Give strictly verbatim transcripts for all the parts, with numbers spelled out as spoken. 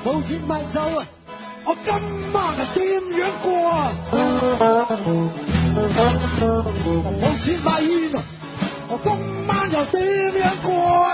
冇錢買酒啊！我今晚係點樣過啊？冇錢買煙啊！我今晚又點樣過啊？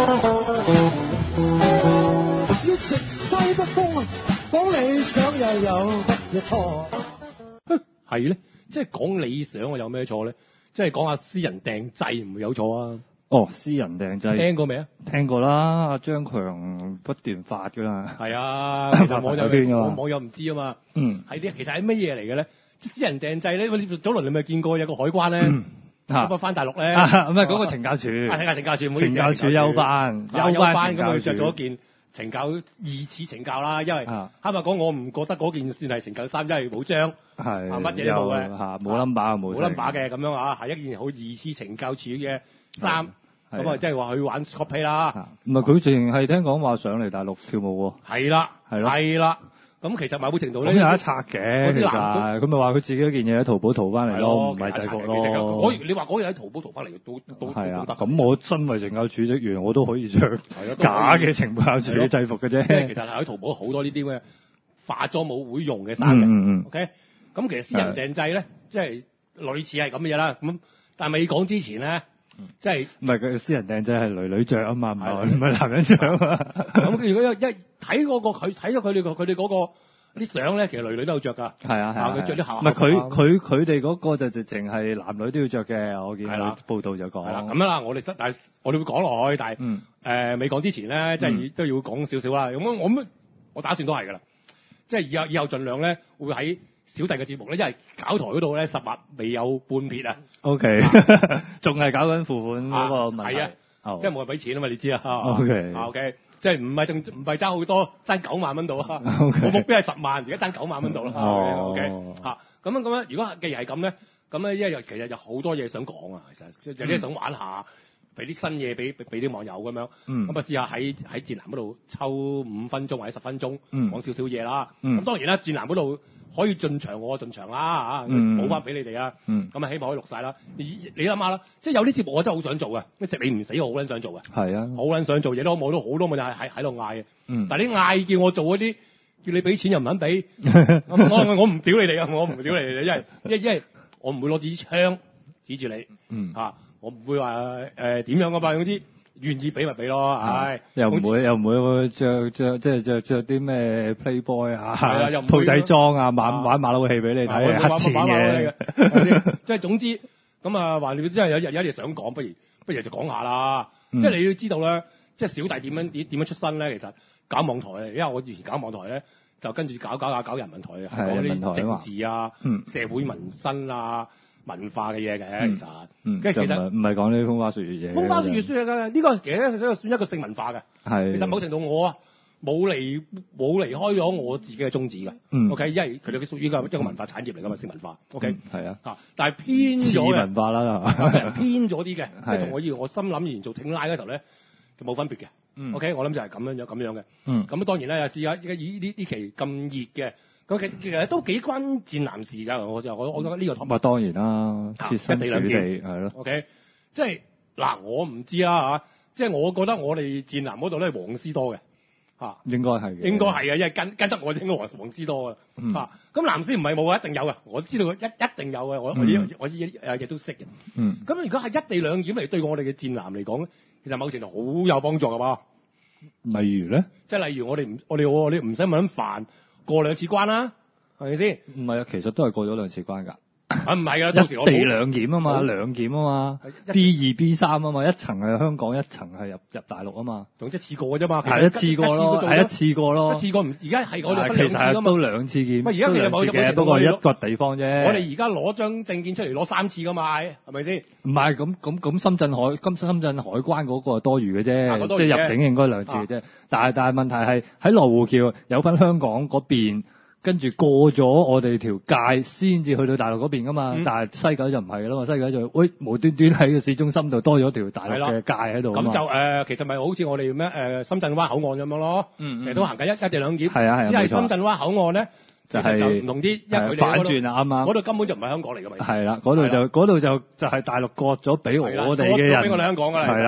要食西北風啊！講理想又有乜嘢錯？ 係咧，即係講理想啊，有咩錯咧？即係講下私人訂製唔會有錯啊！ 哦，私人訂製聽過未啊？ 聽過啦，阿張強不斷發㗎啦。 係啊，其實網友邊㗎網網友唔知啊嘛。 嗯， 係啲其實係乜嘢嚟嘅咧？即係私人訂製咧，早輪你咪見過有個海關咧，咁啊翻大陸咧， 唔係嗰個懲教署， 啊懲教懲教署，唔好意思， 懲教署休班， 休班咁佢着咗咗件懲教疑似懲教啦，因為啊坦白講我唔覺得嗰件算係懲教衫，因為冇章， 係啊乜嘢都冇嘅， 嚇冇 number 冇冇 number 嘅咁樣啊，係一件好疑似懲教署嘅衫。咁啊，即係話去玩 cosplay 啦。 唔係佢淨係聽講話上嚟大陸跳舞喎。 係啦， 係咯， 係啦。咁其實某程度咧， 咁有得拆嘅。其實佢咪話佢自己嗰件嘢喺淘寶淘翻嚟咯，唔係製服咯。 我你話嗰嘢喺淘寶淘翻嚟都都係啊。 得。 咁我身為懲教署職員，我都可以着假嘅懲教署嘅制服嘅啫。 其實係喺淘寶好多呢啲嘅化妝舞會用嘅衫嘅。 嗯嗯 OK，咁其實私人訂製咧，即係類似係咁嘅嘢啦。咁但係未講之前咧。即係唔係佢私人訂製係女女着啊嘛，唔係唔係男人着啊嘛。 咁如果一睇嗰個佢睇咗佢哋個佢哋嗰個啲相咧，其實女女都有着㗎。 係啊係啊， 佢着啲校服。 唔係佢佢佢哋嗰個就直情係男女都要着嘅，我見佢報道就講。 係啦，咁樣啦，我哋但係我哋會講落去，但係嗯誒未講之前咧，即係都要講少少啦。咁我我我打算都係㗎啦，即係以後以後盡量咧會喺小弟嘅節目咧，因為搞台嗰度咧十劃未有半撇啊。 O K，仲係搞緊付款嗰個問題。 係啊，即係冇人俾錢啊嘛，你知啊。 O K，O K，即係唔係仲唔係爭好多，爭九萬蚊到啊。 我目標係十萬，而家爭九萬蚊到啦。 哦 O K，嚇咁樣咁樣，如果既然係咁咧，咁咧因為其實有好多嘢想講啊，其實有啲想玩下。俾啲新嘢俾俾啲網友咁樣，咁、嗯、啊試下喺喺戰男嗰度抽五分鐘或者十分鐘、嗯、講少少嘢啦。咁、嗯、當然啦，戰男嗰度可以進場我進場啦嚇，補翻俾你哋啊。咁、嗯、啊希望可以錄晒啦。你你諗下啦，即係有啲節目我真係好想做嘅，食你唔死我好撚想做嘅。係啊，好撚想做嘢都我都好多問題係喺度嗌嘅。但係你嗌叫我做嗰啲，叫你俾錢又唔肯俾，我我唔屌你哋啊！我唔屌你哋，因為因為因為我唔會攞支槍指住你。嗯嚇。我唔會話誒點樣㗎嘛，總之願意俾咪俾咯，唉， 又唔會又唔會着着即係着着啲咩 Playboy 啊， 係啊，又兔仔裝啊，玩玩馬騮戲俾你睇，黑錢嘅， 即係總之咁啊，話你真係有有有啲嘢想講，不如不如就講下啦。即係你要知道咧，即係小弟點樣點點樣出身咧，其實搞網台咧，因為我以前搞網台咧，就跟住搞搞下搞人民台，講啲政治啊、社會民生啊。文化嘅嘢嘅，其實， 嗯，其實唔係講呢啲風花雪月嘢。 風花雪月算嘅，呢個其實都算一個性文化嘅。係。其實某程度我啊冇離冇離開咗我自己嘅宗旨嘅。嗯。O K，因為佢哋屬於一個一個文化產業嚟㗎嘛，性文化。O K。係啊。嚇！但係偏咗嘅。文化啦，係偏咗啲嘅，即係同我以我心諗以前做挺拉嘅時候咧，就冇分別嘅。嗯。O K，我諗就係咁樣樣咁樣嘅。嗯。咁當然啦，試下依依呢呢期咁熱嘅。咁其實都幾關戰男事㗎，我就我我覺得呢個 topic。當然啦，切身處地係咯。OK，即係嗱，我唔知啦嚇，即係我覺得我哋戰男嗰度咧黃絲多嘅嚇，應該係嘅，應該係嘅，因為跟跟得我應該黃黃絲多嘅嚇。咁藍絲唔係冇啊，一定有嘅，我知道佢一一定有嘅，我我我誒亦都識嘅。嗯。咁如果係一地兩檢嚟對我哋嘅戰男嚟講咧，其實某程度好有幫助㗎嘛。例如咧？即係例如我哋唔我哋我哋唔使咁煩。過兩次關啦，係咪先？唔係啊，其實都係過咗兩次關㗎。啊，唔係㗎，到時我一地兩檢啊嘛，兩檢啊嘛 ，B 二 B 三啊嘛，一層係香港，一層係入入大陸啊嘛。總之一次過㗎啫嘛。係一次過咯，係一次過咯。一次過唔，而家係我哋分兩次㗎嘛。其實都兩次檢。而家其實冇嘅，不過一個地方啫。我哋而家攞張證件出嚟攞三次㗎嘛，係咪先？唔係咁咁咁，深圳海今深圳海關嗰個係多餘嘅啫，即係入境應該兩次嘅啫。但係但係問題係喺羅湖橋有分香港嗰邊。跟住過咗我哋條界先至去到大陸嗰邊噶嘛，嗯、但係西九就唔係咯，西九就喂無端端喺個市中心度多咗條大陸嘅界喺度。咁就誒、呃，其實咪好似我哋咩誒深圳灣口岸咁樣咯，嗯嗯、其實都行緊一一地兩檢。係啊係啊，只係深圳灣口岸咧就係就唔同啲，因為佢哋反轉啊啱啱。嗰度根本就唔係香港嚟㗎嘛。係啦，嗰度就嗰度就就係大陸割咗俾我哋嘅人。割咗俾我哋香港㗎啦。係啦。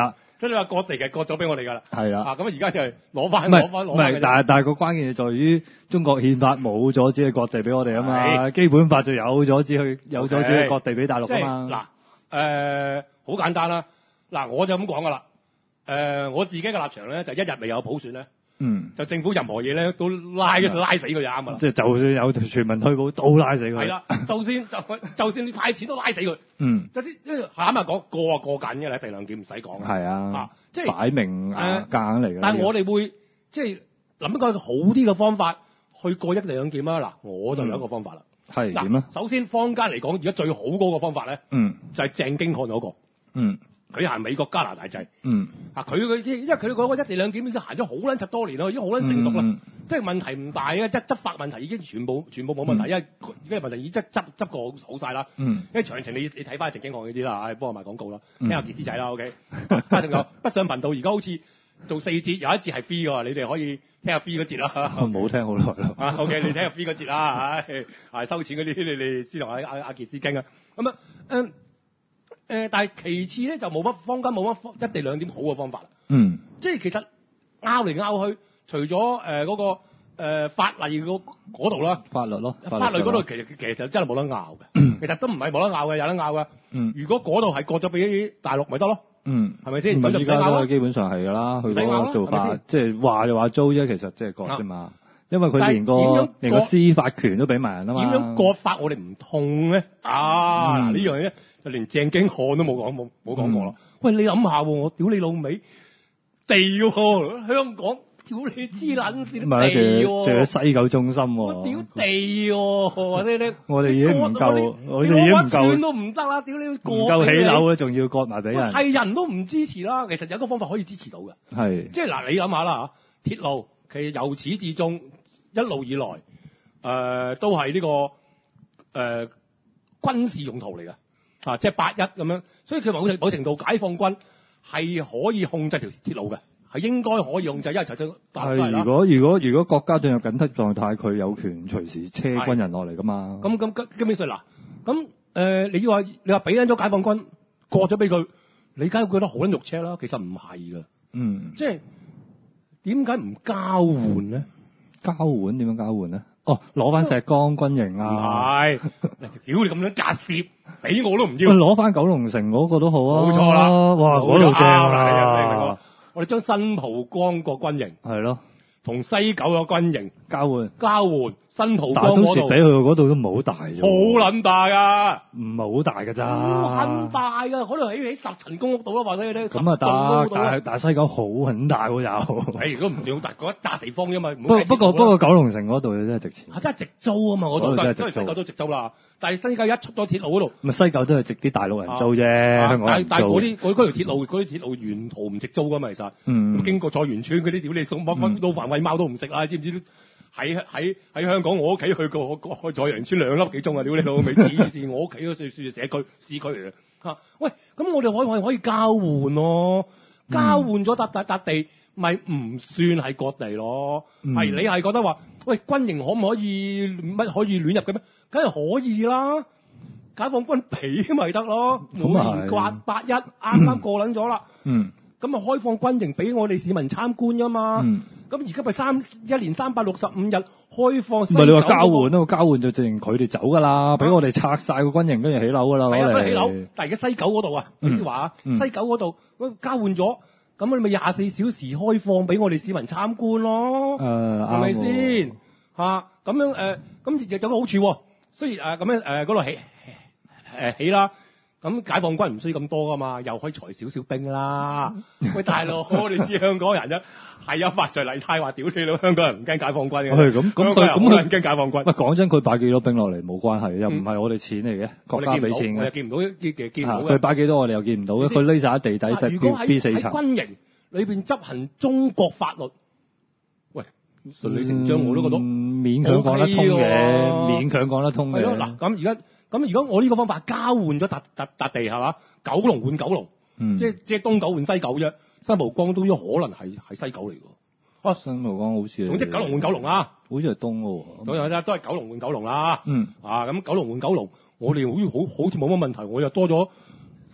所以你話割地其實割咗俾我哋㗎啦。 係啦。 啊，咁而家就係攞翻攞翻攞唔係，但係但係個關鍵就在於中國憲法冇阻止佢割地俾我哋啊嘛，基本法就有阻止佢有阻止佢割地俾大陸啊嘛。 嗱，誒好簡單啦。嗱，我就咁講㗎啦。誒，我自己嘅立場咧，就一日未有普選咧。嗯，就政府任何嘢咧都拉拉死佢就啱噶啦。 即係就算有全民退保都拉死佢。係啦，就算就就算你派錢都拉死佢。嗯，就先即係啱啱講過啊過緊嘅啦，一地兩檢唔使講。 係啊， 啊即係擺明誒夾硬嚟嘅。 但係我哋會即係諗一個好啲嘅方法去過一地兩檢啊！嗱，我就有一個方法啦。 係點啊？ 首先坊間嚟講，而家最好嗰個方法咧，嗯，就係鄭經翰嗰個。嗯。佢行美國加拿大制，嗯，啊佢佢因為佢嗰個一地兩檢已經行咗好撚柒多年咯，已經好撚成熟啦，嗯、即係問題唔大嘅，即係執法問題已經全部全部冇問題，嗯、因為而家問題已經執執執過好晒啦，嗯，因為詳情你你睇翻鄭經翰嗰啲啦，唉幫我賣廣告啦，聽下傑斯仔啦 ，OK，啊仲有北上頻道而家好似做四節，有一節係 free 㗎，你哋可以聽下 free 嗰節啦， 冇聽好耐啦， 啊 OK，你聽下 free 嗰節啦，唉，係收錢嗰啲你哋先同阿阿阿傑斯傾啊，咁啊嗯。誒、呃，但係其次咧就冇乜坊間冇乜一地兩檢好嘅方法啦。嗯，即係其實拗嚟拗去，除咗誒嗰個、呃、法例嗰度啦， 法律咯， 法律嗰度其實其實真係冇得拗嘅。其實都唔係冇得拗嘅，有得拗嘅。嗯，如果嗰度係割咗俾大陸咪得咯。嗯，係咪先？咁就唔使拗啦。 基本上係㗎啦，佢嗰個做法，即係話就話租啫，其實即係割啫嘛。啊、因為佢連個連個司法權都俾埋人啊嘛。 點樣割法我哋唔痛咧？啊，嗱呢樣嘢。就連鄭經翰都冇講冇冇講過啦。嗯、喂，你諗下喎，我屌你老味地喎，香港屌你黐撚線地喎，仲有西九中心喎。 我屌地喎，或者你我哋已經唔夠，我哋已經唔夠， 都唔得啦，屌你唔夠起樓咧，仲要割埋俾人。 係人都唔支持啦。其實有一個方法可以支持到嘅，係即係嗱，你諗下啦嚇，鐵路其實由始至終一路以來誒、呃、都係呢、呢個誒、呃、軍事用途嚟嘅。啊，即係八一咁樣，所以佢某程某程度解放軍係可以控制條鐵路嘅，係應該可以控制，因為就就係如果如果如果國家進入緊急狀態，佢有權隨時車軍人落嚟噶嘛。 咁咁基基本上嗱，咁誒你話你話俾緊咗解放軍過咗俾佢，你梗係覺得好撚肉赤啦。其實唔係㗎，嗯，即係點解唔交換咧？ 交換點樣交換咧？哦，攞翻石崗軍營啊！ 唔係，屌你咁樣夾攝，俾我都唔要。 攞翻九龍城嗰個都好啊！ 冇錯啦， 哇，嗰度正啊！ 我哋將新蒲崗個軍營係咯， 同西九個軍營交換， 交換新蒲崗嗰度。 但係都蝕俾佢嗰度都唔好大啫。 好撚大㗎！ 唔係好大㗎咋？ 好撚大㗎，可能起起十層公屋度啦，或者咧咁啊得，但係但係西九好撚大喎又。 誒，如果唔算好大，嗰一笪地方啫嘛。 不過不過不過九龍城嗰度真係值錢。 係真係直租啊嘛，嗰度都係西九都直租啦。但係西九一出咗鐵路嗰度， 咪西九都係值啲大陸人租啫，香港人租。 但係嗰啲嗰嗰條鐵路嗰啲鐵路沿途唔直租㗎嘛，其實。嗯。咁經過菜園村嗰啲屌你送乜乜撈飯餵貓都唔食啦，知唔知？喺喺喺香港我屋企去過去菜園村兩粒幾鐘啊！屌你老味黐線，我屋企嗰算算社區市區嚟嘅嚇。喂，咁我哋可以可以交換咯，交換咗笪笪笪地，咪唔算係割地咯。係、嗯、你係覺得話，喂軍營可唔可以乜可以亂入嘅咩？梗係可以啦，解放軍俾咪得咯。每年刮八一啱啱過撚咗啦。嗯。咁啊開放軍營俾我哋市民參觀㗎嘛。嗯。咁而家咪三一年三百六十五日開放。唔係你話交換咯，交換就淨佢哋走㗎啦，俾、啊、我哋拆晒個軍營，跟住起樓㗎啦。 係啊，起樓。但係而家西九嗰度啊，你先話啊，西九嗰度交換咗，咁你咪廿四小時開放俾我哋市民參觀咯。誒、呃，係咪先？嚇、啊，咁樣誒，咁亦有個好處喎。雖然誒咁樣誒嗰度起誒起啦。咁解放軍唔需要咁多噶嘛，又可以裁少少兵啦。喂，大佬，你知香港人啫，係有發在例太話屌你佬，香港人唔驚解放軍嘅。係咁，咁佢咁佢唔驚解放軍。 喂，講真，佢擺幾多兵落嚟冇關係，又唔係我哋錢嚟嘅，國家俾錢嘅。 我又見唔到，見見唔到。 佢擺幾多我哋又見唔到，佢匿晒喺地底， 如果喺 B 四層。 喺軍營裏邊執行中國法律，喂，順理成章我都覺得勉強講得通嘅，勉強講得通嘅。 係咯，嗱，咁而家。咁如果我呢個方法交換咗笪笪笪地係嘛，九龍換九龍，嗯、即係即係東九換西九啫，新蒲崗都有可能係係西九嚟㗎。啊， 新蒲崗好似， 總之九龍換九龍啊， 好似係東喎。 咁樣啫，都係九龍換九龍啦。嗯，啊咁九龍換九龍，我哋好似好好似冇乜問題，我又多咗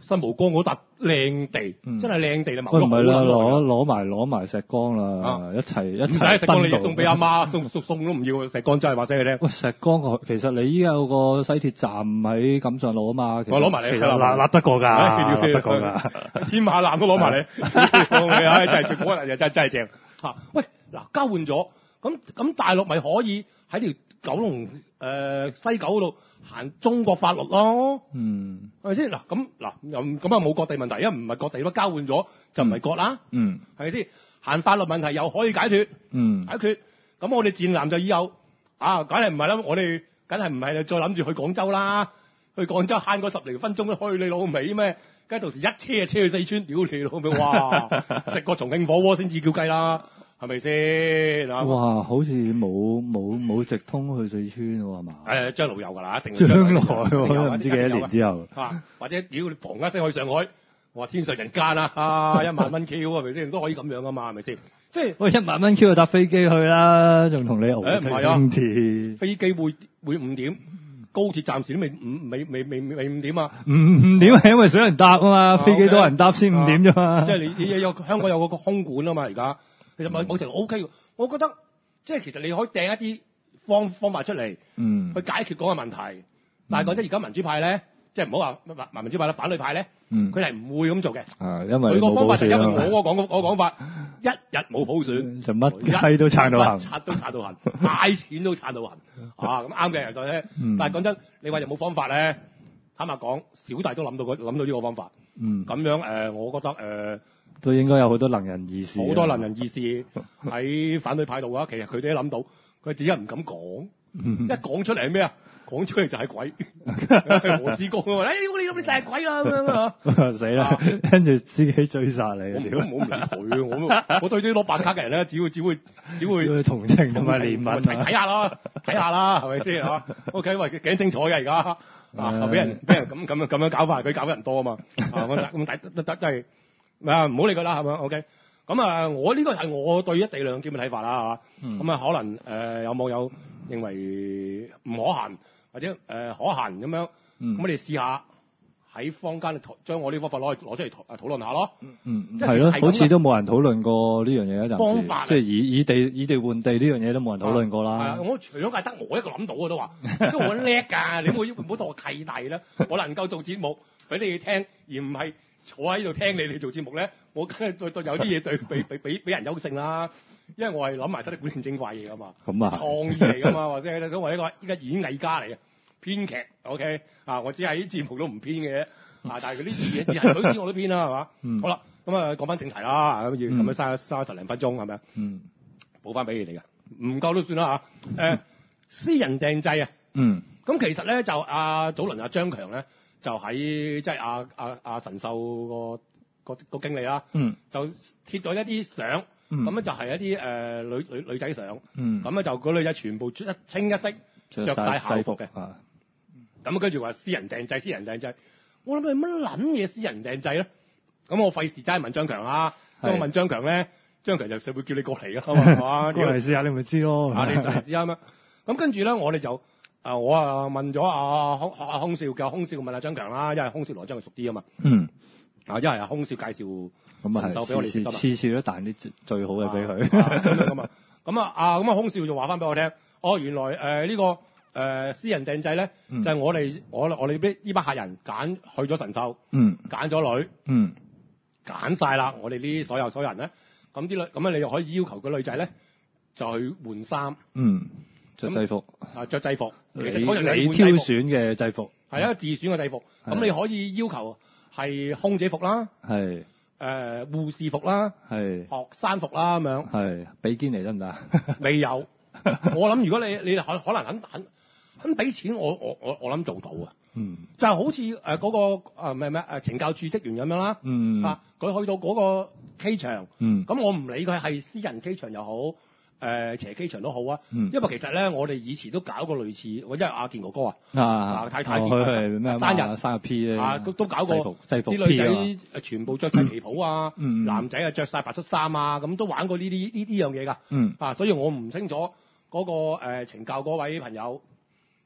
新蒲崗嗰笪靚地，嗯、真係靚地啦， 唔係啦，攞攞埋攞埋石崗啦，啊、一齊一齊。唔使石崗，你送俾阿媽，送送送都唔要石崗，真係話俾你聽。 喂，石崗其實你依家有個西鐵站喺錦上路啊嘛， 我攞埋你， 其實揦揦得過㗎，揦得過㗎， 天馬南都攞埋你，唉，真係最嗰日真真係正嚇。喂，嗱交換咗，咁咁大陸咪可以喺條九龍誒、呃、西九嗰度行中國法律咯，嗯，係咪先？嗱咁嗱又咁啊冇割地問題，因為唔係割地咯，交換咗就唔係割啦，嗯，係咪先？行法律問題又可以解決，嗯，解決，咁我哋戰艦就以後啊，梗係唔係啦，我哋梗係唔係再諗住去廣州啦，去廣州慳嗰十零分鐘都去你老味咩？梗係到時一車就車去四川，屌你老味，哇！食個重慶火鍋先至叫雞啦。係咪先？ 哇！好似冇冇冇直通去四川喎，係嘛？ 誒，將來有㗎啦，一定將來喎，唔知幾多年之後。 啊，或者屌你嘭一聲去上海，我話天上人間啊！啊，一萬蚊 Q 係咪先？都可以咁樣㗎嘛？係咪先？即係喂，一萬蚊 Q 就搭飛機去啦，仲同你熬誒唔係啊？ 鐵飛機會會五點，高鐵暫時都未五未未未未五點啊！ 五五點係因為少人搭啊嘛，飛機多人搭先五點啫嘛。 即係你你有香港有個空管啊嘛，而家。其實某某程度 O K 嘅，我覺得即係其實你可以掟一啲方方法出嚟，嗯，去解決嗰個問題。但係講真，而家民主派咧，即係唔好話民主派啦，反對派咧，嗯，佢係唔會咁做嘅。啊，因為佢個方法就因為我個講我講法，一日冇普選， 就乜雞都撐到行， 拆都拆到行，派錢都拆到行。啊，咁啱嘅就係，但係講真，你話有冇方法咧？坦白講，小弟都諗到個諗到呢個方法。嗯，咁樣誒，我覺得誒。 都應該有好多能人異士， 好多能人異士喺反對派度啊！其實佢哋都諗到，佢自己唔敢講，一講出嚟係咩啊？講出嚟就係鬼，何志高啊嘛！哎，你咁你就係鬼啦咁樣啊！ 死啦！跟住司機追殺你， 我唔好唔理佢，我我對啲攞白卡嘅人咧，只會只會只會同情同埋憐憫， 睇下啦，睇下啦，係咪先啊 ？OK，喂，幾精彩嘅而家啊！俾人俾人咁咁樣咁樣搞法，佢搞得人多啊嘛！啊，咁抵得得真係。啊，唔好理佢啦，係咪 ？OK，咁啊，我呢個係我對一地兩檢嘅睇法啦，嚇。咁啊，可能誒、呃、有網友認為唔可行，或者誒、呃、可行咁樣，咁、嗯、我哋試下喺坊間將我呢方法攞攞出嚟討討論下咯。嗯， 係咯，好似都冇人討論過呢樣嘢一陣。 方法即係以以地以地換地呢樣嘢都冇人討論過啦。係啊，我除咗係得我一個諗到嘅都話，即係我叻㗎，你唔好唔好當我契弟啦，我能夠做節目俾你哋聽，而唔係。坐喺度聽你哋做節目咧，我梗係對對有啲嘢對俾俾俾俾人優勝啦，因為我係諗埋晒啲古靈精怪嘢噶嘛，咁啊創意嚟噶嘛，或者係想話呢個依家演藝家嚟嘅編劇 ，OK 啊，我只係啲節目都唔編嘅，啊，但係嗰啲嘢嘢係佢編我都編啦，係嘛？嗯，好啦，咁啊講翻正題啦，咁要咁樣嘥嘥十零分鐘係咪啊？嗯，補翻俾你哋嘅，唔夠都算啦嚇。誒，私人訂製啊，嗯，咁其實咧就阿早輪阿張強咧。就喺即係阿阿阿神獸個個個經理啦，嗯，就貼咗一啲相，咁咧就係一啲誒女女女仔相，嗯，咁咧就嗰女仔全部一清一色着晒校服嘅，啊，咁跟住話私人訂製，私人訂製，我諗佢乜撚嘢私人訂製咧？咁我費事齋問張強啦，咁我問張強咧，張強就會叫你過嚟噶嘛，係嘛？ 過嚟試下你咪知咯， 啊，你嚟試下嘛。咁跟住咧，我哋就。啊！我啊問咗阿空阿空少，叫空少問阿張強啦，因為空少來張佢熟啲啊嘛。嗯。啊，因為阿空少介紹神獸俾我哋識得嘛。 次次都彈啲最好嘅俾佢。 咁啊，咁啊，啊咁啊，空少就話翻俾我聽，哦，原來誒呢、呃這個誒、呃、私人訂製咧，嗯、就係我哋我我哋呢呢班客人揀去咗神獸，嗯，揀咗女，嗯，揀晒啦，我哋呢啲所有所有人咧，咁啲女咁啊，你又可以要求個女仔咧就去換衫，嗯。 着制服啊，着制服， 其實嗰陣你挑選嘅制服係一個自選嘅制服，咁你可以要求係空姐服啦，係誒護士服啦，係學生服啦咁樣，係比堅尼得唔得？ 未有，我諗如果你你可可能肯肯肯俾錢，我我我我諗做到啊，嗯，就係好似誒嗰個誒咩咩誒懲教處職員咁樣啦，嗯啊，佢去到嗰個機場，嗯，咁我唔理佢係私人機場又好。誒、呃、斜機場都好啊，嗯、因為其實咧，我哋以前都搞過類似，我因為阿健哥哥啊，啊太太節啊，生日生日 P 啊，都都搞過制服制服啲女仔全部着齊旗袍啊，嗯、男仔啊着晒白恤衫啊，咁都玩過呢啲呢啲樣嘢㗎，嗯、啊，所以我唔清楚嗰、那個誒懲、呃、教嗰位朋友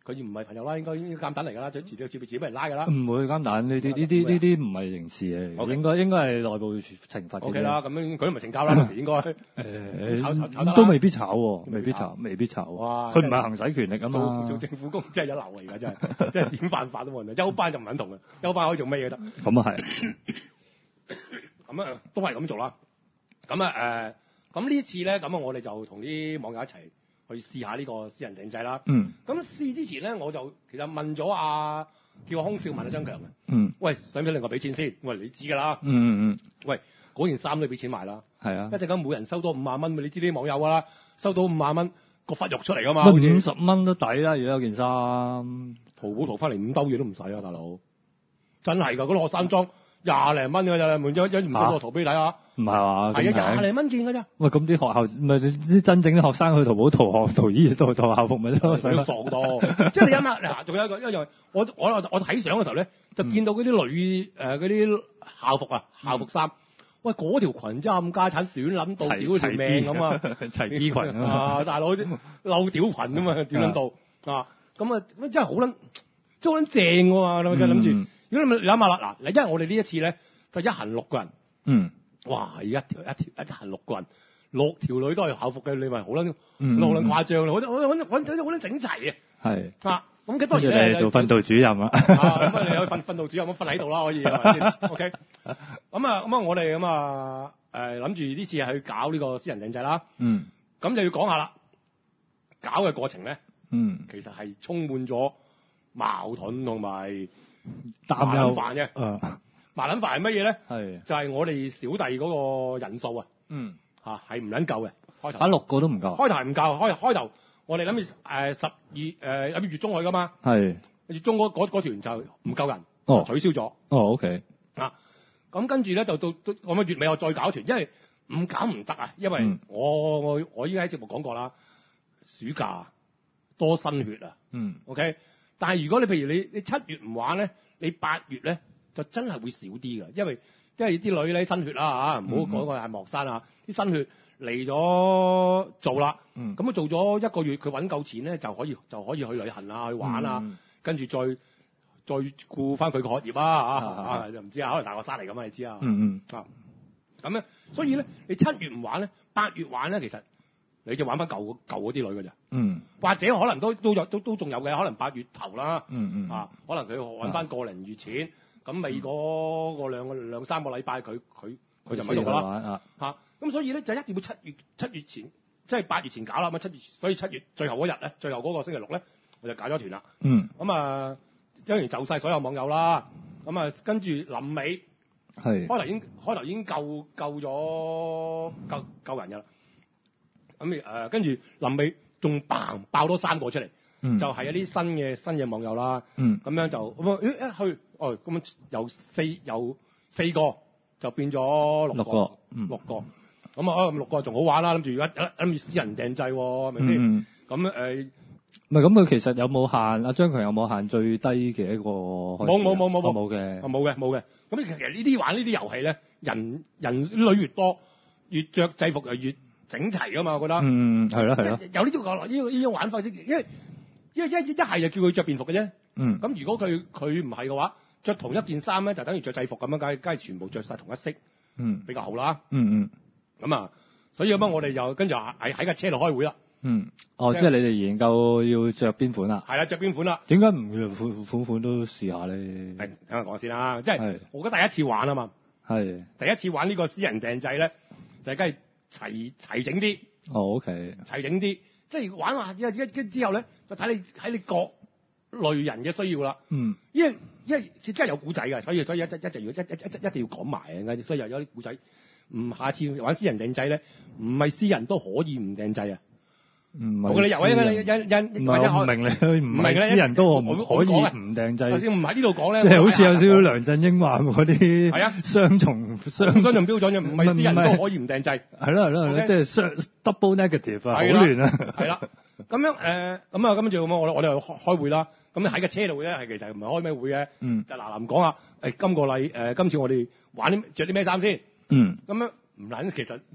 佢唔係朋友啦，應該應該監躉嚟㗎啦，就遲早接自己俾人拉㗎啦。 唔會監躉，呢啲呢啲呢啲唔係刑事嘅，okay. 應該應該係內部懲罰嘅。O K 啦，咁樣佢都唔係懲教啦，到時應該誒、呃、炒炒炒得都未必炒喎，未必炒，未必炒。哇！佢唔係行使權力啊嘛。 做做政府工真係一流嚟㗎，真係真係點犯法都冇人。休班就唔肯同嘅，休班可以做咩嘢得？ 咁啊係。 咁啊都係咁做啦。咁啊誒，咁呢次咧，咁啊我哋就同啲網友一齊去試下呢個私人訂製啦。嗯。咁試之前咧，我就其實問咗阿叫阿空少問阿張強嘅。嗯。喂，使唔使另外俾錢先？喂，你知㗎啦。嗯嗯嗯。喂，嗰件衫都俾錢買啦。係啊。一陣間每人收多五萬蚊，你知啲網友㗎啦，收到五萬蚊個忽肉出嚟㗎嘛。 五十蚊都抵啦，如果有件衫。 淘寶淘翻嚟五兜嘢都唔使啊，大佬。真係㗎，嗰啲學生裝。廿零蚊㗎咋，門一一唔信我圖俾你睇下。唔係話。係啊，廿零蚊件㗎咋。喂， 咁啲學校咪啲真正啲學生去淘寶淘學淘衣淘淘校服咪得？ 使乜傻多？即係你諗下嗱，仲有一個一樣，我我我睇相嘅時候咧，就見到嗰啲女誒嗰啲校服啊，校服衫。喂，嗰條裙真係咁家產，短撚到屌條命咁啊！ 齊 B 裙啊，大佬漏屌裙啊嘛，短撚到啊！咁啊，真係好撚，真係好撚正㗎嘛！你咪諗住。如果你諗下啦，嗱，因為我哋呢一次咧就一行六個人，嗯，哇，一條一條一行六個人，六條女都係校服嘅，你咪好撚，好撚誇張啦，我我我我好撚整齊嘅，係啊，咁嘅當然咧做訓導主任啊， 咁啊你有訓訓導主任咁瞓喺度啦，可以係咪先 ？OK，咁啊咁啊我哋咁啊誒諗住呢次去搞呢個私人訂製啦，嗯，咁就要講下啦，搞嘅過程咧，嗯，其實係充滿咗矛盾同埋。麻撚煩嘅，嗯，麻撚煩係乜嘢咧？係就係、是、我哋小弟嗰個人數啊，嗯，嚇係唔撚夠嘅，開頭， 打六個都唔夠， 開頭係唔夠，開開頭我哋諗住誒十二誒諗住月中去噶嘛，係月中嗰嗰嗰團就唔夠人，哦，取消咗， 哦 OK， 啊，咁跟住咧就到到我嘅月尾我再搞團，因為唔搞唔得啊，因為、嗯、我我我依家喺節目講過啦，暑假多新血啊，嗯 ，OK。但係如果你譬如你你七月唔玩咧，你八月咧就真係會少啲㗎，因為因為啲女咧新血啦嚇，唔好講個係莫生啊，啲新血嚟咗做啦，咁、嗯、啊做咗一個月，佢揾夠錢咧就可以就可以去旅行啊，去玩啊，嗯、跟住再再顧翻佢個學業啊啊啊，就唔知啊，可能大學生嚟咁啊，你知啊，嗯嗯啊，咁咧，所以咧你七月唔玩咧，八月玩咧，其實。你就玩翻舊舊嗰啲女㗎咋？嗯，或者可能都都有都都仲有嘅，可能八月頭啦。嗯嗯。啊，可能佢揾翻個零月錢，咁尾嗰個兩個兩三個禮拜，佢佢佢就咪用啦。啊，咁所以咧就一定要七月七月前，即係八月前搞啦。咁七月，所以七月最後嗰日咧，最後嗰個星期六咧，我就搞咗團啦。嗯。咁啊，當然就晒所有網友啦。咁啊，跟住臨尾係開頭已經開頭已經夠夠咗夠夠人㗎啦。咁誒，跟住臨尾仲爆爆多三個出嚟、嗯，就係、是、一啲新嘅新嘅網友啦。咁、嗯、樣就咁啊，一去哦，咁樣由四由四個就變咗六個，六個，嗯、六個。咁啊，六個仲好玩啦，諗住而家諗住私人訂製喎，係咪先？咁誒， 唔係咁佢其實有冇限？阿張強有冇限最低嘅一個？ 冇冇冇冇冇冇嘅， 冇嘅冇嘅。咁其實呢啲玩呢啲遊戲咧，人人女越多，越着制服就越整齊㗎嘛，我覺得。嗯，係咯係咯。有呢種講呢個呢種玩法，因為因為一一係就叫佢着便服嘅啫。嗯。咁如果佢佢唔係嘅話，着同一件衫咧，就等於着制服咁樣，梗係梗係全部着晒同一色。嗯。比較好啦。嗯嗯。咁啊，所以咁啊，我哋就跟住喺喺架車度開會啦。嗯。哦，即係你哋研究要着邊款啦？係啦，着邊款啦。 點解唔款款款都試下咧？ 係，等我講先啦。即係我覺得第一次玩啊嘛。係。第一次玩呢個私人訂製咧，就梗係。齊齊整啲，哦 OK，齊整啲，即係玩下之後之後咧，就睇你睇你各類人嘅需要啦。嗯，因為因為真係有古仔㗎，所以所以一一一定要一一一一定要講埋嘅，所以又有啲古仔。唔下次玩私人訂製咧，唔係私人都可以唔訂製啊。唔係，我嘅理由啊，因因因唔係我唔明你，唔明私人都可可以唔訂製。 頭先唔喺呢度講咧， 即係好似有少少梁振英話嗰啲係啊， 雙重雙雙重標準嘅，唔係私人都可以唔訂製。 係咯係咯係咯，即係雙 double negative 啊，好亂啊。 係啦，咁樣誒，咁啊，跟住咁我我哋又開開會啦。咁喺個車度咧，係其實唔係開咩會嘅。嗯。就嗱嗱講下，誒今個禮誒今次我哋玩啲著啲咩衫先。嗯。咁樣唔撚其實。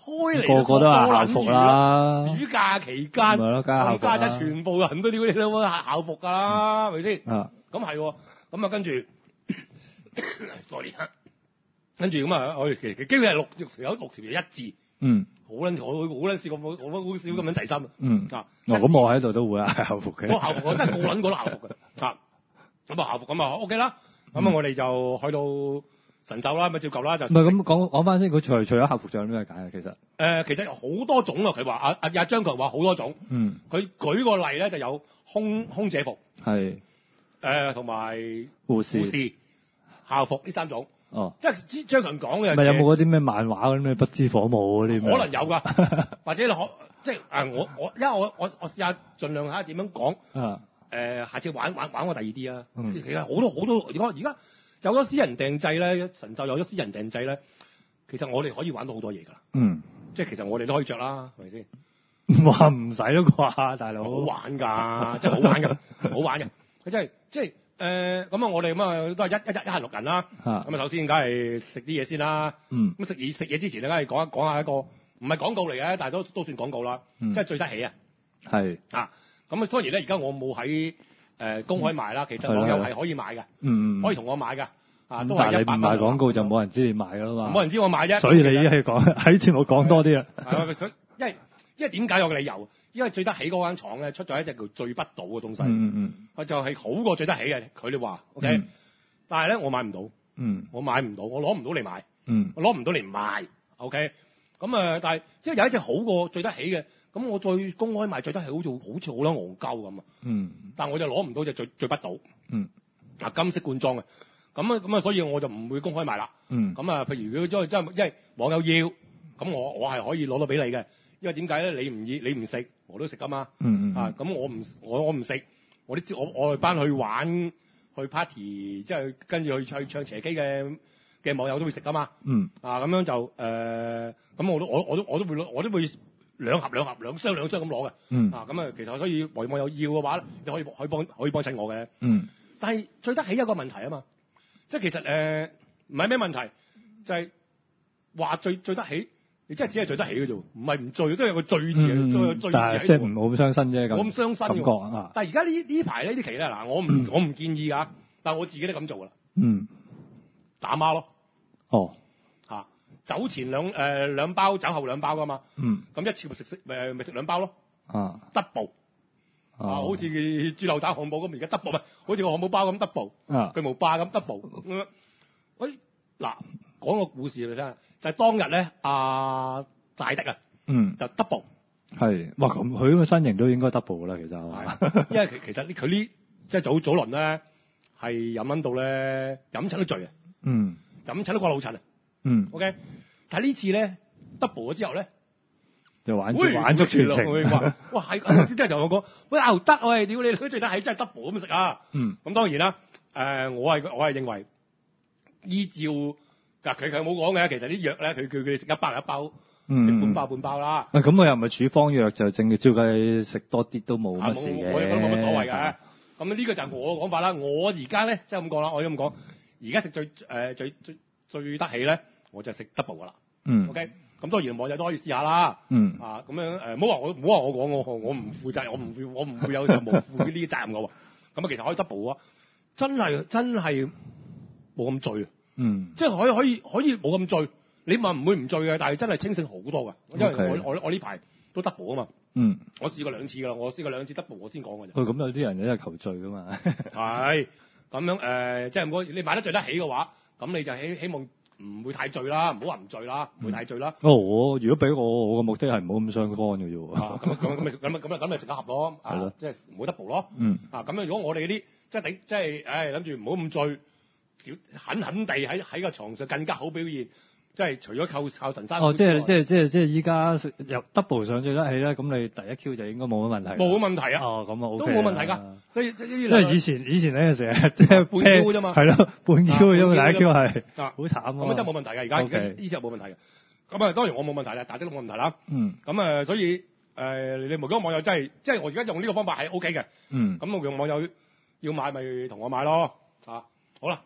開嚟個個都係校服啦。 暑假期間， 係咯，梗係校服啦。 家陣全部人都啲嗰啲校服㗎啦，係咪先？ 啊， 咁係喎，咁啊跟住，sorry，跟住咁啊，我哋其實基本係六有六條嘢一致。嗯。好撚我好撚試過冇好好少咁樣齊心。嗯。啊， 哦，咁我喺度都會係校服嘅。 個校服我真係個撚個都校服嘅。啊，咁啊校服咁啊 OK 啦，咁啊我哋就去到神獸啦，咪照舊啦就。唔係咁講講翻先，佢除除咗校服仲有咩揀啊？其實。誒、呃，其實有好多種啊！佢話阿阿阿張強話好多種。嗯。佢舉個例咧，就有空空姐服。係。誒，同埋護士、護士校服呢三種。哦，即係張強講嘅。咪有冇嗰啲咩漫畫嗰啲咩不知火舞嗰啲？可能有㗎，或者你可即係誒我我，因為我我我試下盡量睇下點樣講。啊。誒，下次玩玩玩我第二啲啊。嗯。其實好多好多，而家而家有咗私人訂製咧，神獸有咗私人訂製咧，其實我哋可以玩到好多嘢㗎啦。嗯。即係其實我哋都可以着啦，係咪先？話唔使咯啩，大佬。好玩㗎，真係好玩㗎，好玩嘅。佢真係即係。誒咁啊！我哋咁啊都係一一一一係六人啦。咁啊，首先梗係食啲嘢先啦。嗯。咁食嘢食嘢之前咧，梗係講一講下一個唔係廣告嚟嘅，但係都都算廣告啦。嗯。即係最得起啊。係。啊，咁啊當然咧，而家我冇喺誒公開賣啦。其實網友係可以買嘅。嗯嗯。可以同我買㗎。啊，都係一百蚊。但係你唔賣廣告就冇人知你賣㗎啦嘛。冇人知我賣啫。所以你係講喺節目講多啲啦。係啊，因為因為點解有個理由？因為最得起嗰間廠咧出咗一隻叫最不倒嘅東西，嗯嗯，佢就係好過最得起嘅，佢哋話 ，OK，嗯、但係咧我買唔到，嗯，我買唔到，我攞唔到嚟買，嗯，我攞唔到嚟賣 ，OK，咁啊，但係即係有一隻好過最得起嘅，咁我再公開賣最得起好似好似好撚戇鳩咁啊，嗯，但係我就攞唔到隻最最不倒，嗯，啊金色罐裝嘅，咁啊咁啊，所以我就唔會公開賣啦，嗯，咁啊，譬如如果真係真係因為網友要，咁我我係可以攞到俾你嘅。因為點解咧？你唔熱，你唔食，我都食噶嘛。嗯嗯。啊，咁我唔我我唔食，我啲我我哋班去玩去 party，即係跟住去唱唱斜 K 嘅嘅網友都會食噶嘛。嗯。啊，咁樣就誒，咁、呃、我都我我都我都會攞，我都會兩盒兩盒兩箱兩箱咁攞嘅。嗯。啊，咁啊，其實所以網友要嘅話，你可以可以幫可以幫襯我嘅。嗯。但係最得起一個問題啊嘛，即係其實誒唔係咩問題，就係、是、話最最得起。你真係只係醉得起嘅啫，唔係唔醉，都有個醉字嘅，嗯、醉字喺度。即係唔好咁傷身啫，咁。咁傷身嘅感覺啊！但係而家呢呢排呢啲期咧，嗱，我唔、嗯、我唔建議㗎，但係我自己都咁做㗎啦。嗯。打孖咯。哦。嚇、啊！走前兩誒、呃、兩包，走後兩包㗎嘛。嗯。咁一次咪食食誒咪食兩包咯。啊。double。啊，好似豬柳蛋漢堡咁，而家 double 咪，好似個漢堡包咁 double。啊。巨無霸咁 double。咁喂，嗱，講個故事嚟聽。就係、是、當日咧，阿、啊、大德啊，嗯，就 double 係，哇咁佢咁嘅身形都應該 double 噶啦，其實係嘛？因為其其實呢佢呢即係早早輪咧係飲撚到咧飲親都醉啊，嗯，飲親都過老襯啊，嗯 ，OK，但係呢次咧 double 咗之後咧就玩玩足全程，哇係，頭先啲人同我講，喂牛得喂，屌你佢醉得係真係 double 咁食啊，嗯，咁當然啦，誒、呃、我係我係認為依照。嗱，佢佢冇講嘅，其實啲藥咧，佢叫佢食一包一包，食、嗯、半包半包啦。咁佢又唔係處方藥，就正嘅，照計食多啲都冇乜事嘅。我覺得冇乜所謂嘅。咁呢個就係我嘅講法啦。我而家咧，即係咁講啦，我咁講，而家食最誒、呃、最最最得起咧，我就食 double 噶啦。嗯。OK，咁當然網友都可以試下啦。嗯。啊，咁樣誒，唔好話我，唔好話我講我我唔負責，我唔會我唔會有就冇負呢啲責任嘅喎。咁啊，其實可以 double 啊，真係真係冇咁醉。嗯，即係可以可以可以冇咁醉，你問唔會唔醉嘅，但係真係清醒好多噶，因為我我我呢排都 double 啊嘛。嗯，我試過兩次噶啦，我試過兩次 double 我先講嘅啫。咁、哦、有啲人真係求醉噶嘛。係，咁樣誒、呃，即係如果你買得醉得起嘅話，咁你就希希望唔會太醉啦，唔好話唔醉啦，唔會太醉啦。哦，我如果俾我，我嘅目的係唔好咁傷肝嘅啫喎。咁咁咁咪咁咪咁咪咁咪食一盒咯。係咯，即係唔好 double 咯。嗯。啊，咁樣如果我哋嗰啲即係頂即係誒諗住唔好咁醉。狠狠地喺喺個床上更加好表現，即係除咗靠靠神山。哦，即係即係即係即係依家入 double 上最得起咧，咁你第一 Q 就應該冇乜問題。冇問題啊！哦，咁啊 OK。都冇問題㗎，所以因為以前以前咧成日即係半 Q 啫嘛。係咯，半 Q 啫嘛，第一 Q 係。啊，好慘啊！咁真係冇問題㗎，而家而家呢隻冇問題嘅。咁啊，當然我冇問題啦，大啲都冇問題啦。嗯。咁啊，所以誒，你無講網友真係，即係我而家用呢個方法係 OK 嘅。嗯。咁我用網友要買咪同我買咯。啊，好啦。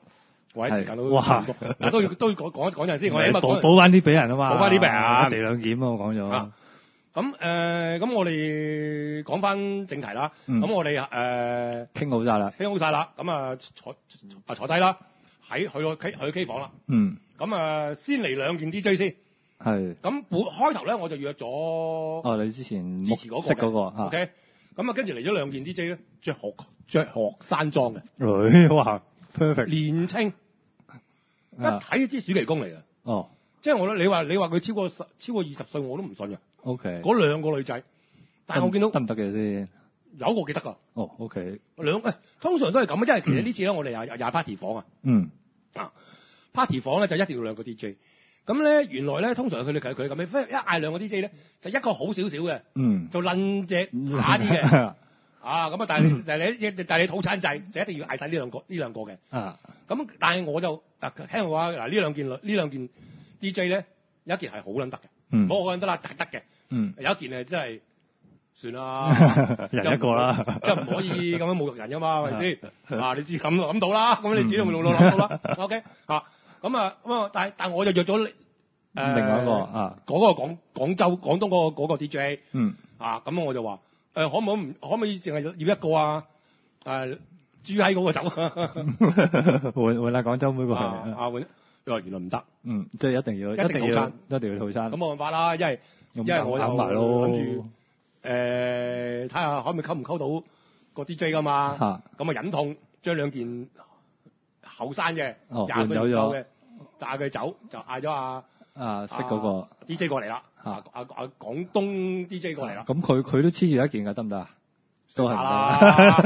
我喺時間都哇，嗱都要都要講講一講陣先，我起碼補補翻啲俾人啊嘛， 補翻啲俾人啊， 一地兩檢啊，我講咗。 咁誒，咁我哋講翻正題啦。咁我哋誒傾好晒啦， 傾好晒啦。咁啊坐啊坐低啦，喺去到 K 去 K 房啦。 嗯。 咁啊先嚟兩件 D J 先。係。咁本開頭咧我就約咗。 哦，你之前支持嗰個。 識嗰個。 OK。咁啊跟住嚟咗兩件 D J 咧，着學着學生裝嘅。 誒哇 ，perfect。 年青。一睇就知暑期工嚟嘅。 哦。 即係我咧，你話你話佢超過十超過二十歲我都唔信嘅。O K， 嗰兩個女仔，但係我見到得唔得嘅先？ 有個記得㗎。哦 ，O K。 兩誒通常都係咁啊，因為其實呢次咧，我哋又又係 party 房啊。嗯。啊，party 房咧就一定要兩個 D J。咁咧原來咧通常佢哋佢佢咁樣，一嗌兩個 D J 咧，就一個好少少嘅，嗯，就撚隻下啲嘅。啊，咁啊，但係但係你但係你套餐制就一定要嗌晒呢兩個呢兩個嘅。啊。咁但係我就啊聽我話嗱呢兩件呢兩件 D J 咧有一件係好撚得嘅。嗯，冇我覺得啦，得得嘅。嗯，有一件係真係算啦， 人一個啦， 即係唔可以咁樣侮辱人噶嘛，係咪先？啊，你知咁諗到啦，咁你自己用腦腦諗到啦。OK，啊，咁啊，咁啊，但係但係我就約咗誒另外一個啊， 嗰個廣廣州廣東嗰個嗰個 D J。嗯，啊，咁我就話誒，可唔可唔可唔可以淨係要一個啊？誒，豬閪嗰個走， 換換啦，廣州妹個係啊換。原來唔得， 嗯，即係一定要， 一定套餐， 一定要套餐。 咁冇辦法啦，因為因為我又諗住誒睇下可唔可以溝唔溝到個 D J 噶嘛，咁啊忍痛將兩件後生嘅廿歲唔夠嘅帶佢走，就嗌咗阿啊識嗰個 D J 過嚟啦，啊啊啊廣東 D J 過嚟啦。 咁佢佢都黐住一件㗎，得唔得啊？ 都係啦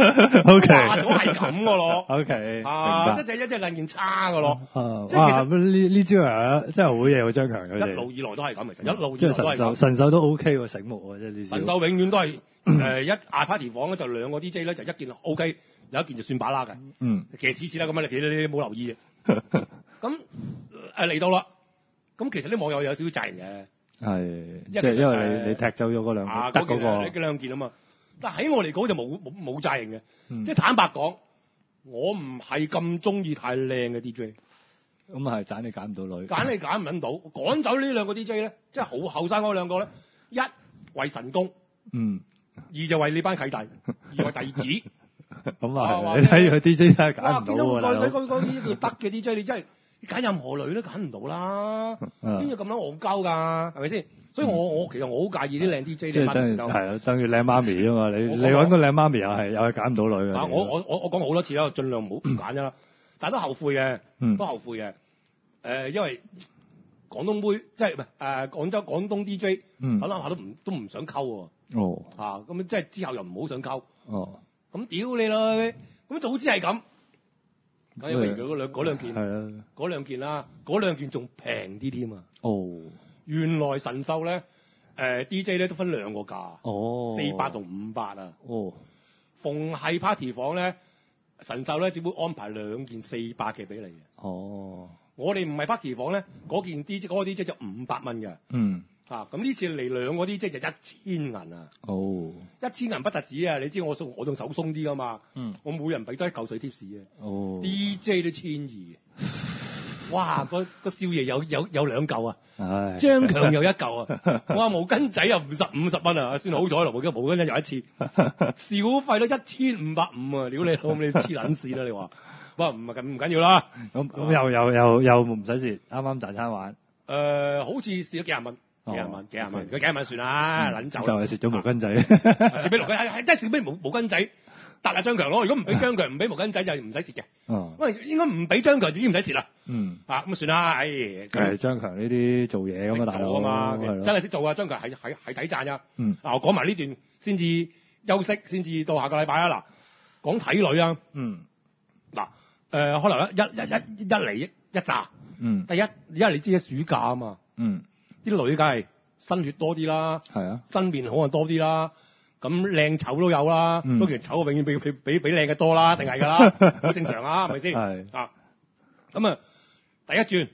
，O K， 話咗係咁嘅咯 ，O K， 啊，一隻一隻兩件差嘅咯， 即係其實呢呢招啊，真係好嘢喎，張強佢哋一路以來都係咁，其實一路以來都係咁。 即係神獸，神獸都 O K 喎，醒目喎，即係呢招。神獸永遠都係誒一嗌 party 房咧，就兩個 D J 咧，就一件 O K，有一件就算把啦嘅。嗯，其實次次啦，咁啊，你你冇留意嘅。咁誒嚟到啦，咁其實啲網友有少少責任嘅。係， 即係因為你你踢走咗嗰兩個得嗰個， 你嗰兩件啊嘛。但喺我嚟講就冇冇冇責任嘅，嗯、即係坦白講，我唔係咁中意太靚嘅 D J。 咁啊係揀你揀唔到女， 揀你揀唔揾到，趕走呢兩個 D J 咧，即係好後生嗰兩個咧，一為神功，嗯，二就為你班契弟，二為弟子。 咁啊，你睇佢 D J 真係揀唔到喎， 大佬。你個個呢個得嘅 D J，你真係揀任何女都揀唔到啦，邊有咁樣戇鳩㗎？係咪先？所以我我其實我好介意啲靚 D J 啲乜唔夠， 係啊，等於靚媽咪啊嘛！你你揾個靚媽咪又係又係揀唔到女嘅。 啊！我我我我講過好多次啦，盡量唔好唔揀啫啦。但係都後悔嘅，都後悔嘅。誒，因為廣東妹即係唔係誒廣州廣東 D J，諗諗下都唔都唔想溝喎。哦。啊，咁即係之後又唔好想溝。哦。咁屌你啦！咁早知係咁，咁因為嗰兩嗰兩件，係啊，嗰兩件啦，嗰兩件仲平啲添啊。哦。原來神獸咧，誒、呃、D J 咧都分兩個價，哦，四百同五百啊，哦，逢係 party 房咧，神獸咧只會安排兩件四百嘅俾你嘅，哦，我哋唔係 party 房咧，嗰件 D J 嗰個 D J 就五百蚊嘅，嗯，啊，咁呢次嚟兩個 D J 就一千銀啊，哦，一千銀不特止啊，你知我送我仲手鬆啲噶嘛，嗯，我每人俾多一嚿水貼士嘅，哦 ，D J 都千二。哇！個個少爺有有有兩嚿啊，唉張強又一嚿啊！我話毛巾仔又五十五十蚊啊，算好彩咯！毛巾毛巾仔又一次，小費都一千五百五啊！屌你老味，你黐撚線啦！你話，哇唔係咁唔緊要啦， 咁咁又又又又唔使蝕，啱啱賺餐玩。 誒，好似蝕咗幾廿蚊，幾廿蚊，幾廿蚊，佢幾廿蚊算啦，撚走。 就係蝕咗毛巾仔， 蝕俾毛巾，係係真係蝕俾毛毛巾仔。答下張強咯，如果唔俾張強，唔俾毛巾仔就唔使蝕嘅。哦，因為應該唔俾張強，自己唔使蝕啦。嗯，啊咁算啦，唉。 係張強呢啲做嘢咁啊，大佬啊嘛， 真係識做啊！張強係係係抵讚啊。嗯，嗱我講埋呢段先至休息，先至到下個禮拜啊。嗱，講睇女啊。嗯。嗱，誒可能一一一一嚟一一紮。嗯。第一，因為你知嘅暑假啊嘛。嗯。啲女梗係新血多啲啦。係啊。新面孔啊多啲啦。咁靚醜都有啦，當然醜永遠比比比比靚嘅多啦，定係㗎啦，好正常啊，係咪先？係啊，咁啊，第一轉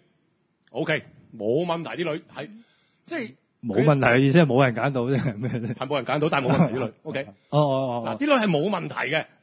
OK 冇問題，啲女係即係冇問題嘅意思係冇人揀到啫，係咩啫？ 係冇人揀到，但係冇問題啲女 OK。哦哦哦，嗱啲女係冇問題嘅，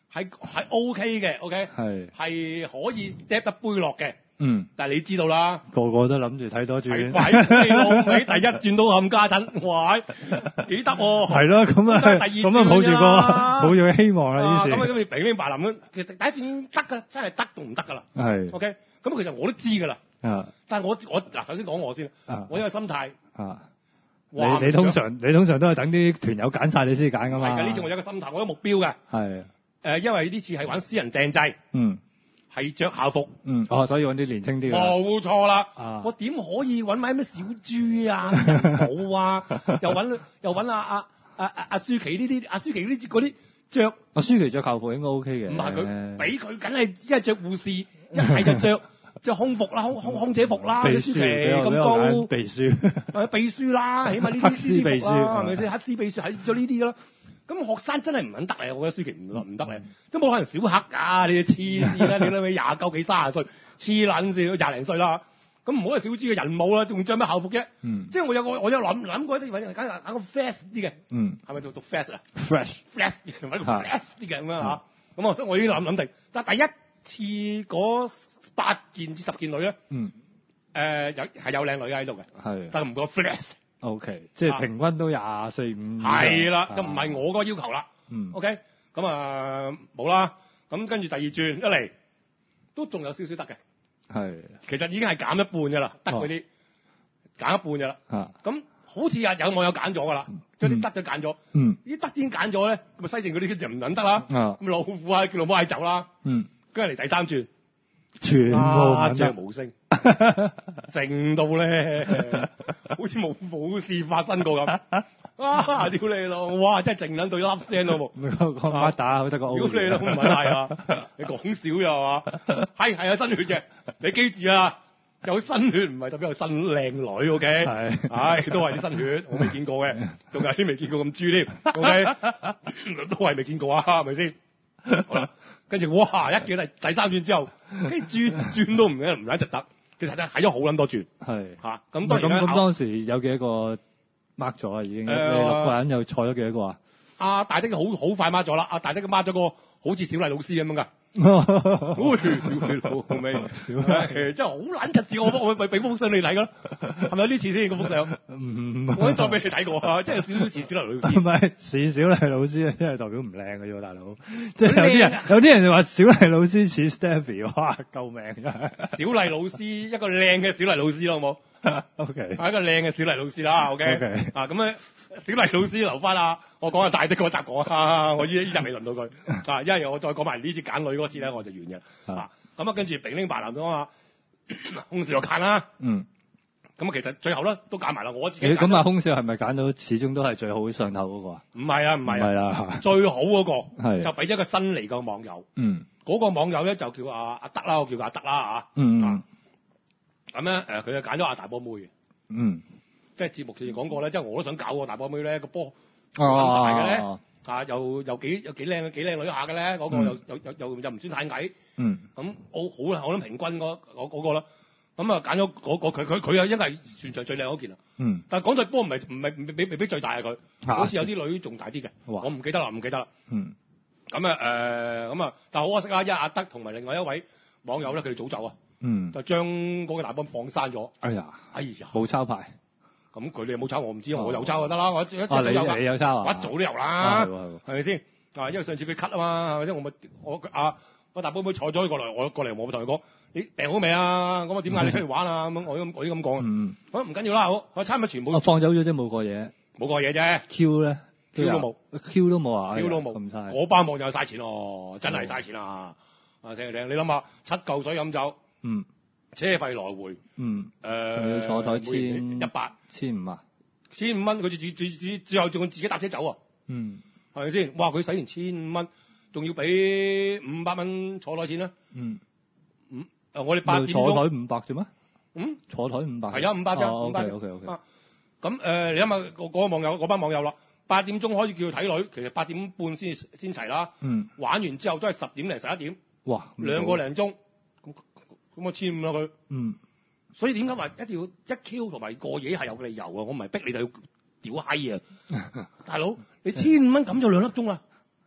係係 O K 嘅 ，OK，係係可以嗒得杯落嘅。 嗯， 但係你知道啦， 個個都諗住睇多轉， 喂，你老味第一轉都冚家陣，喂，幾得喎？ 係咯，咁啊， 第二轉咁啊，抱住個抱住個希望啦，呢時咁啊，咁你明明白林咁，其實第一轉已經得㗎，真係得到唔得㗎啦。係 ，OK，咁其實我都知㗎啦。啊，但係我我嗱，首先講我先，我有個心態啊， 你你通常你通常都係等啲團友揀晒你先揀㗎嘛？ 係㗎，呢次我有個心態，我有目標嘅。係，誒，因為呢次係玩私人訂製。嗯。係着校服， 嗯，哦，所以揾啲年青啲嘅， 冇錯啦。啊，我點可以揾埋咩小豬啊、冇啊，又揾又揾阿阿阿阿阿舒淇呢啲，阿舒淇呢啲嗰啲着， 阿舒淇着校服應該 OK 嘅。 唔係佢，俾佢梗係一係着護士，一係就着着空服啦，空空空姐服啦。舒淇咁高， 秘書， 誒秘書啦，起碼呢啲師秘書係咪先？黑絲秘書係着呢啲咯。咁學生真係唔肯得啊！我覺得舒淇唔唔得咧，都冇可能小黑啊！你黐線啦！你諗下廿九幾三十歲，黐撚線，廿零歲啦。咁唔好係小豬嘅人冇啦，仲着咩校服啫？嗯，即係我有個我有諗諗過啲揾揀揀個 fresh 啲嘅。嗯，係咪做讀 fresh 啊 ？fresh，fresh 揾個 fresh 啲嘅咁樣嚇。咁啊，所以我已經諗諗定。但係第一次嗰八件至十件女咧，嗯，誒有係有靚女喺度嘅，係，但係唔夠 fresh。 O、okay, K， 即係平均都廿四五， 係啦，就唔係我個要求啦。嗯，O K，咁啊冇啦。咁跟住第二轉一嚟，都仲有少少得嘅。係，其實已經係減一半㗎啦，得嗰啲減一半㗎啦。啊，咁好似有有網友揀咗㗎啦，將啲得咗揀咗。嗯，啲得先揀咗咧，咁啊西正嗰啲就唔撚得啦。啊，咁老虎啊叫老母嗌走啦。嗯，跟住嚟第三轉。 全部鴉雀無聲，靜到咧，好似冇冇事發生過咁。啊！屌你咯，哇！真係靜撚到一粒聲都冇。 講乜打好得個 O。 屌你咯，唔係係啊！你講少又係嘛？係係有新血嘅，你記住啊！有新血唔係代表有新靚女 ，OK？ 係，唉，都係啲新血，我未見過嘅，仲有啲未見過咁豬添 ，OK？ 都係未見過啊，係咪先？好啦。跟住哇，一見第第三轉之後，跟住轉轉都唔嘅，唔係一直得。其實咧睇咗好撚多轉，係嚇。咁當然咁咁當時有幾多個 mark 咗啊？已經、呃、你六個人又錯咗幾多個啊？ 阿大的好好快 mark 咗啦！阿大的 mark 咗個好似小麗老師咁樣噶。喂，小麗老味，小麗真係好撚柒字，我我咪俾封相你睇噶咯，係咪有啲似先嗰幅相？唔，我再俾你睇過啊，即係有少少似小麗老師。 唔係似小麗老師啊，真係代表唔靚嘅啫喎，大佬。即係有啲人有啲人就話小麗老師似 Stephy， 哇，救命㗎！ 小麗老師一個靚嘅小麗老師好冇？ OK， 係一個靚嘅小麗老師啦。OK，, okay. 啊咁咧，小麗老師留翻啊，我講下大的嗰集講啊，我依依集未輪到佢啊，因為我再講埋呢次揀女嗰次咧，我就完嘅啊。咁啊，跟住丙丁白男講啊，空少又揀啦。嗯，咁啊，其實最後咧都揀埋啦，我自己。 咁啊，空少係咪揀到始終都係最好上頭嗰個啊？ 唔係啊，唔係啊，係啦，最好嗰個係就俾咗個新嚟嘅網友。嗯，嗰個網友咧就叫阿阿德啦，我叫佢阿德啦嚇。嗯嗯。咁咧，誒佢就揀咗阿大波妹，嗯，即係節目前講過咧，即係我都想搞個大波妹咧，個波咁大嘅咧，啊又又幾又幾靚幾靚女下嘅咧，嗰個又又又又又唔算太矮，嗯，咁我好啦，我諗平均嗰嗰個啦，咁啊揀咗嗰個佢佢佢啊，應該係全場最靚嗰件啦，嗯，但係講對波唔係唔係未未必最大啊佢，好似有啲女仲大啲嘅，我唔記得啦唔記得啦，嗯，咁啊誒咁啊，但係好可惜啦，因為阿德同埋另外一位網友咧，佢哋早走啊。嗯，就將嗰個大波放生咗。哎呀，哎呀，冇抄牌。 咁佢哋有冇抄我唔知，我有抄就得啦。我一一早有噶。你有抄啊？ 我一早都有啦。係咪先？啊，因為上次佢咳啊嘛，係咪先？我咪我啊，我大波妹坐咗過嚟，我過嚟我同佢講：你病好未啊？咁啊點解你出嚟玩啊？咁我咁我咁講。嗯。好唔緊要啦，好，我差唔多全部。 放走咗啫，冇過嘢。 冇過嘢啫。 Q 咧 ？Q 都冇。 Q 都冇啊 ？Q 都冇。咁嘥。我班網友嘥錢咯，真係嘥錢啊！啊，正正，你諗下，七嚿水飲酒。嗯。車費來回，嗯，誒、呃， 要坐台千一百千五啊， 千五蚊，佢自自自自最後仲自己搭車走啊，嗯，係咪先？哇，佢使完千五蚊，仲要俾五百蚊坐台錢啦，嗯，五、嗯，誒，我哋八點鐘坐台五百啫咩？ 嗯， 坐台五百， 係啊，五百啫， 五百，OK OK OK， 啊，咁誒、呃，你諗下嗰個網友嗰班網友啦，八點鐘可以叫佢睇女，其實八點半先先齊啦，嗯，玩完之後都係十點零十一點，哇，兩個零鐘。咁我千五啦佢，嗯，所以點解話一定要一 Q 同埋過夜係有個理由啊？我唔係逼你哋要屌閪啊，大佬，你千五蚊咁就兩粒鐘啦，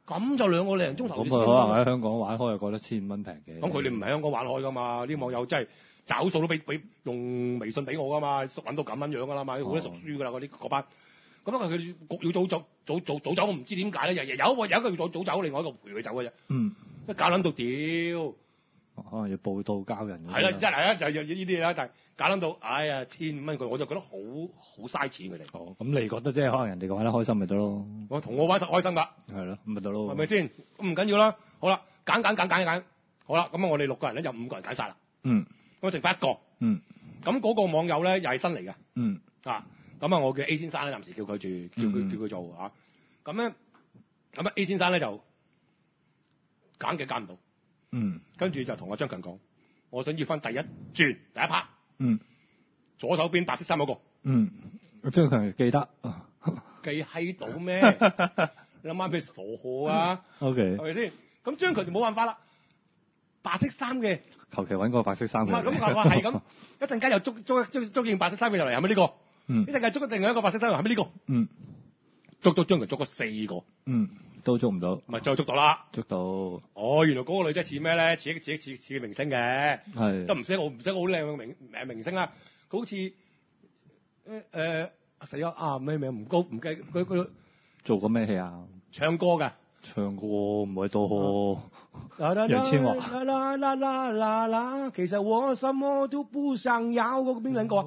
咁就兩個零鐘頭。 咁佢可能喺香港玩開，又覺得千五蚊平嘅。 咁佢哋唔係香港玩開㗎嘛？啲網友真係找數都俾俾用微信俾我㗎嘛，熟揾到咁樣樣㗎啦嘛，好多熟書㗎啦嗰啲嗰班。咁啊佢焗要早走早早早走，我唔知點解咧，日日有一個有一個要早早走，另外一個陪佢走嘅啫。嗯。一搞撚到屌！ 可能要報到交人。 係啦，真係啊，就係呢啲啦，但係搞撚到，哎呀，千五蚊佢，我就覺得好好嘥錢佢哋。 哦，咁你覺得即係可能人哋玩得開心咪得咯？ 我同我玩實開心㗎。係咯，咁咪得咯。 係咪先？咁唔緊要啦。好啦，揀揀揀揀揀。好啦，咁啊，我哋六個人咧有五個人揀晒啦。嗯。咁啊，剩翻一個。嗯。咁嗰個網友咧又係新嚟嘅。嗯。啊，咁啊，我叫 A 先生咧，暫時叫佢住，叫佢叫佢做嚇。咁咧，咁啊 A 先生咧就揀嘅揀唔到。嗯，跟住就同阿張強講，我想要翻第一轉第一 part。嗯，左手邊白色衫嗰個。嗯， 張強記得。 記喺到咩？你諗下佢傻貨啊 ？O K， 係咪先？咁張強就冇辦法啦。白色衫嘅， 求其揾個白色衫。唔係咁我係咁，一陣間又捉捉捉捉件白色衫嘅入嚟，係咪呢個？嗯。一陣間捉另外一個白色衫，係咪呢個？嗯。捉到張強捉咗四個。嗯。 都捉唔到， 咪再捉到啦！ 捉到， 哦，原來嗰個女仔似咩咧？似似似似明星嘅， 係都唔識好唔識好靚嘅明誒明星啦。佢好似誒誒死咗啊！咩名唔高唔計佢佢做過咩戲啊？ 唱歌㗎， 唱歌唔係多楊千嬅。 啦啦啦啦啦啦，其實我什麼都不想要嗰個邊兩個啊？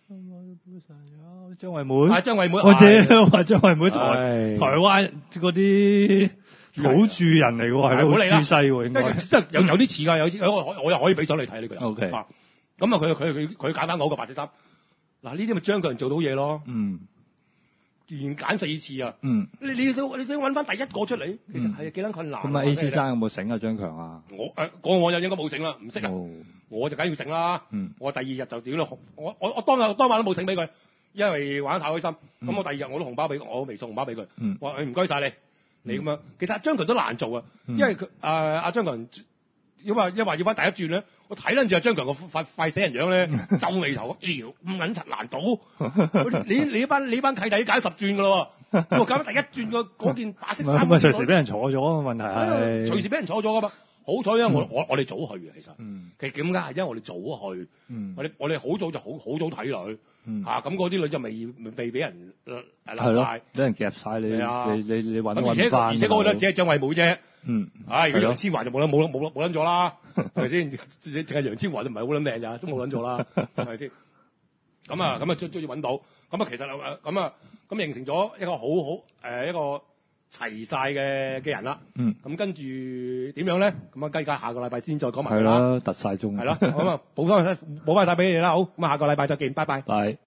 張惠妹， 啊張惠妹， 或者話張惠妹台台灣嗰啲土著人嚟喎，係咯，好西喎，應該， 即係有有啲似㗎，有啲我我又可以俾手你睇呢個人。 O K， 咁啊佢佢佢佢揀翻我個白色衫，嗱呢啲咪張強人做到嘢咯。嗯，連揀四次啊。嗯，你你想你想揾翻第一個出嚟，其實係幾撚困難。 咁啊 A 先生有冇醒啊張強啊？ 我誒個我就應該冇醒啦，唔識啊，我就梗要醒啦。嗯，我第二日就屌咯，我我我當日當晚都冇醒俾佢。因為玩得太開心，咁、嗯、我第二日我都紅包俾我微信紅包俾佢，話誒唔該晒你，你咁樣。其實阿張強都難做啊，嗯、因為佢誒阿張強，如果話一話要翻第一轉咧，我睇撚住阿張強個快快死人樣咧，皺眉頭，妖咁撚柒難倒。你你班你班契弟揀十轉噶咯，我揀第一轉個嗰件白色衫。 咪隨時俾人坐咗個問題係， 隨時俾人坐咗噶嘛。好彩因為我我我哋早去嘅，其實，嗯、其實點解係因為我哋早去，嗯、我哋我哋好早就好好早睇女，嚇咁嗰啲女就未未俾人誒攬晒， 俾人夾晒你，啊、你你你揾揾而且而且嗰個咧只係張惠妹啫， 嗯， 唉，如果楊千嬅就冇得冇得冇得冇撚咗啦，係咪先？淨係楊千嬅都唔係好撚命咋，都冇撚咗啦，係咪先？咁啊咁啊，終終於揾到，咁啊其實啊咁啊咁形成咗一個好好誒一個。齊晒嘅嘅人啦，嗯，咁跟住點樣咧？咁啊，計價下個禮拜先再講埋啦。 係啦，突晒鐘。 係啦，咁啊，補翻補翻晒俾你啦，好，咁啊，下個禮拜再見，拜拜。 拜。